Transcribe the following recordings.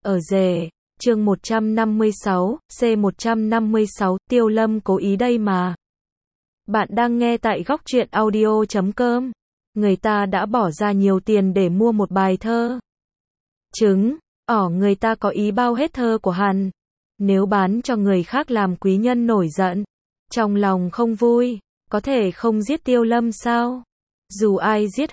Ở rể, chương 156, C156, Tiêu Lâm cố ý đây mà. Bạn đang nghe tại góc truyện audio.com. Người ta đã bỏ ra nhiều tiền để mua một bài thơ. Người ta có ý bao hết thơ của hắn. Nếu bán cho người khác làm quý nhân nổi giận. Trong lòng không vui, có thể không giết Tiêu Lâm sao? Dù ai giết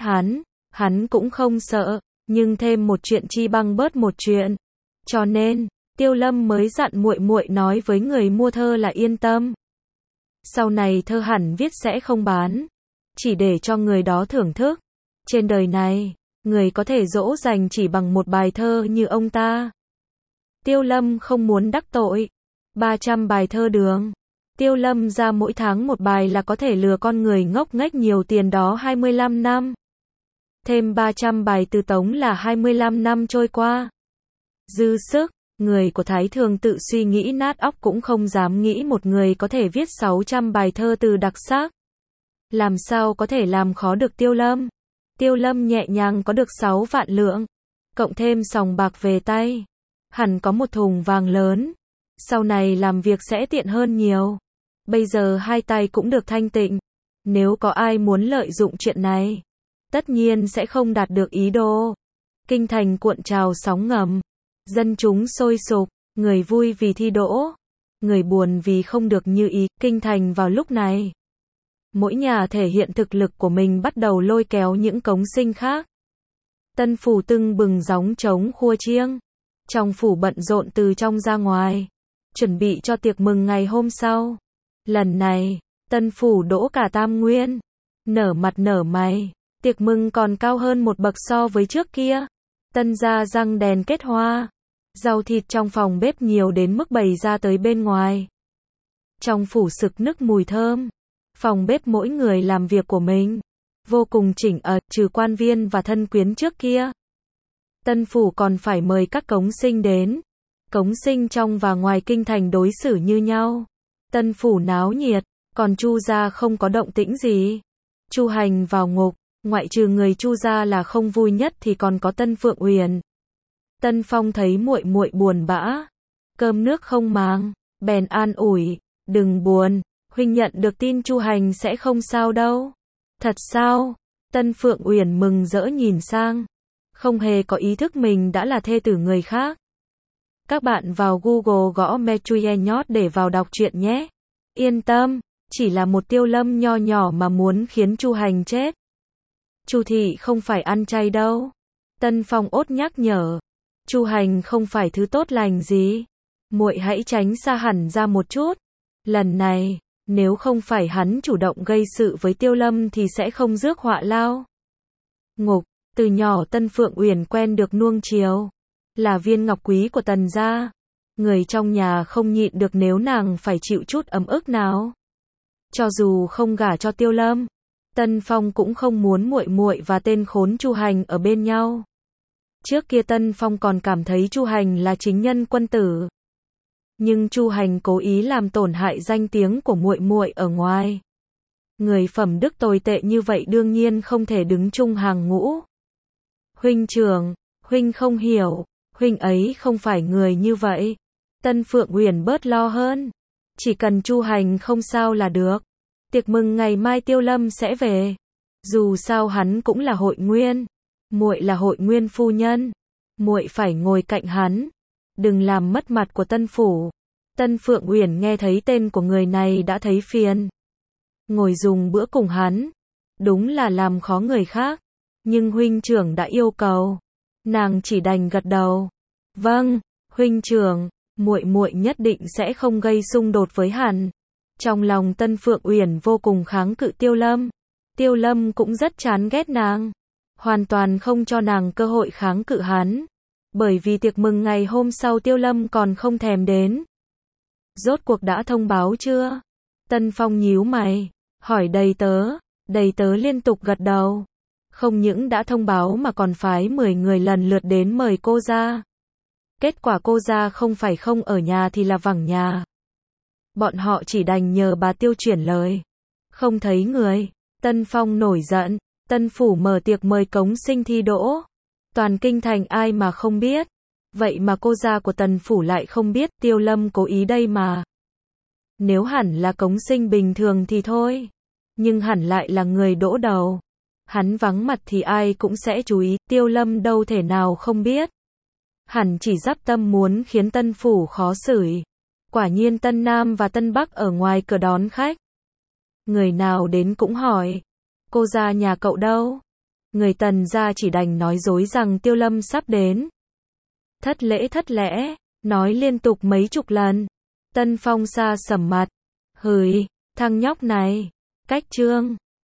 hắn cũng không sợ, nhưng thêm một chuyện chi bằng bớt một chuyện. Cho nên, Tiêu Lâm mới dặn muội muội nói với người mua thơ là yên tâm. Sau này thơ hẳn viết sẽ không bán, chỉ để cho người đó thưởng thức. Trên đời này, người có thể dỗ dành chỉ bằng một bài thơ như ông ta. Tiêu Lâm không muốn đắc tội. 300 bài thơ đường. Tiêu Lâm ra mỗi tháng một bài là có thể lừa con người ngốc nghếch nhiều tiền đó 25 năm. Thêm 300 bài từ tống là 25 năm trôi qua. Dư sức, người của Thái Thường tự suy nghĩ nát óc cũng không dám nghĩ một người có thể viết 600 bài thơ từ đặc sắc. Làm sao có thể làm khó được Tiêu Lâm? Tiêu Lâm nhẹ nhàng có được 6 vạn lượng, cộng thêm sòng bạc về tay, hẳn có một thùng vàng lớn. Sau này làm việc sẽ tiện hơn nhiều. Bây giờ hai tay cũng được thanh tịnh. Nếu có ai muốn lợi dụng chuyện này, tất nhiên sẽ không đạt được ý đồ. Kinh thành cuộn trào sóng ngầm. Dân chúng sôi sục, người vui vì thi đỗ, người buồn vì không được như ý. Kinh thành vào lúc này, mỗi nhà thể hiện thực lực của mình bắt đầu lôi kéo những cống sinh khác. Tân phủ tưng bừng gióng trống khua chiêng. Trong phủ bận rộn từ trong ra ngoài, chuẩn bị cho tiệc mừng ngày hôm sau. Lần này, tân phủ đỗ cả tam nguyên, nở mặt nở mày, tiệc mừng còn cao hơn một bậc so với trước kia. Tân gia răng đèn kết hoa, rau thịt trong phòng bếp nhiều đến mức bày ra tới bên ngoài. Trong phủ sực nức mùi thơm, phòng bếp mỗi người làm việc của mình, vô cùng chỉnh trừ quan viên và thân quyến trước kia. Tân phủ còn phải mời các cống sinh đến. Cống sinh trong và ngoài kinh thành đối xử như nhau. Tân phủ náo nhiệt, còn Chu gia không có động tĩnh gì. Chu Hành vào ngục, ngoại trừ người Chu gia là không vui nhất thì còn có Tân Phượng Uyển. Tân Phong thấy muội muội buồn bã, cơm nước không màng, bèn an ủi, đừng buồn, huynh nhận được tin Chu Hành sẽ không sao đâu. Thật sao? Tân Phượng Uyển mừng rỡ nhìn sang, không hề có ý thức mình đã là thê tử người khác. Các bạn vào Google gõ Metruyenyot để vào đọc truyện nhé. Yên tâm, chỉ là một Tiêu Lâm nho nhỏ mà muốn khiến Chu Hành chết. Chu thị không phải ăn chay đâu. Tân Phong ốt nhắc nhở. Chu Hành không phải thứ tốt lành gì. Muội hãy tránh xa hẳn ra một chút. Lần này, nếu không phải hắn chủ động gây sự với Tiêu Lâm thì sẽ không rước họa lao. Ngục, từ nhỏ Tân Phượng Uyển quen được nuông chiều. Là viên ngọc quý của Tần gia. Người trong nhà không nhịn được nếu nàng phải chịu chút ấm ức nào. Cho dù không gả cho Tiêu Lâm, Tân Phong cũng không muốn muội muội và tên khốn Chu Hành ở bên nhau. Trước kia Tân Phong còn cảm thấy Chu Hành là chính nhân quân tử. Nhưng Chu Hành cố ý làm tổn hại danh tiếng của muội muội ở ngoài. Người phẩm đức tồi tệ như vậy đương nhiên không thể đứng chung hàng ngũ. Huynh trưởng, huynh không hiểu, huynh ấy không phải người như vậy. Tân Phượng Uyển bớt lo hơn. Chỉ cần Chu Hành không sao là được. Tiệc mừng ngày mai Tiêu Lâm sẽ về. Dù sao hắn cũng là hội nguyên. Muội là hội nguyên phu nhân. Muội phải ngồi cạnh hắn. Đừng làm mất mặt của Tân phủ. Tân Phượng Uyển nghe thấy tên của người này đã thấy phiền. Ngồi dùng bữa cùng hắn, đúng là làm khó người khác. Nhưng huynh trưởng đã yêu cầu, nàng chỉ đành gật đầu. Vâng, huynh trưởng, muội muội nhất định sẽ không gây xung đột với hắn. Trong lòng Tân Phượng Uyển vô cùng kháng cự Tiêu Lâm. Tiêu Lâm cũng rất chán ghét nàng, hoàn toàn không cho nàng cơ hội kháng cự hắn. Bởi vì tiệc mừng ngày hôm sau Tiêu Lâm còn không thèm đến. Rốt cuộc đã thông báo chưa? Tân Phong nhíu mày, hỏi đầy tớ liên tục gật đầu. Không những đã thông báo mà còn phái 10 người lần lượt đến mời cô ra. Kết quả cô ra không phải không ở nhà thì là vắng nhà. Bọn họ chỉ đành nhờ bà Tiêu chuyển lời. Không thấy người. Tân Phong nổi giận. Tân phủ mở tiệc mời cống sinh thi đỗ. Toàn kinh thành ai mà không biết. Vậy mà cô gia của Tần Phủ lại không biết, Tiêu Lâm cố ý đây mà. Nếu hẳn là cống sinh bình thường thì thôi. Nhưng hẳn lại là người đỗ đầu. Hắn vắng mặt thì ai cũng sẽ chú ý, Tiêu Lâm đâu thể nào không biết. Hẳn chỉ dắp tâm muốn khiến Tân Phủ khó xử. Quả nhiên Tân Nam và Tân Bắc ở ngoài cửa đón khách. Người nào đến cũng hỏi, cô gia nhà cậu đâu? Người Tần gia chỉ đành nói dối rằng Tiêu Lâm sắp đến. Thất lễ, nói liên tục mấy chục lần. Tân Phong Sa sầm mặt. Hửi, thằng nhóc này, cách trương.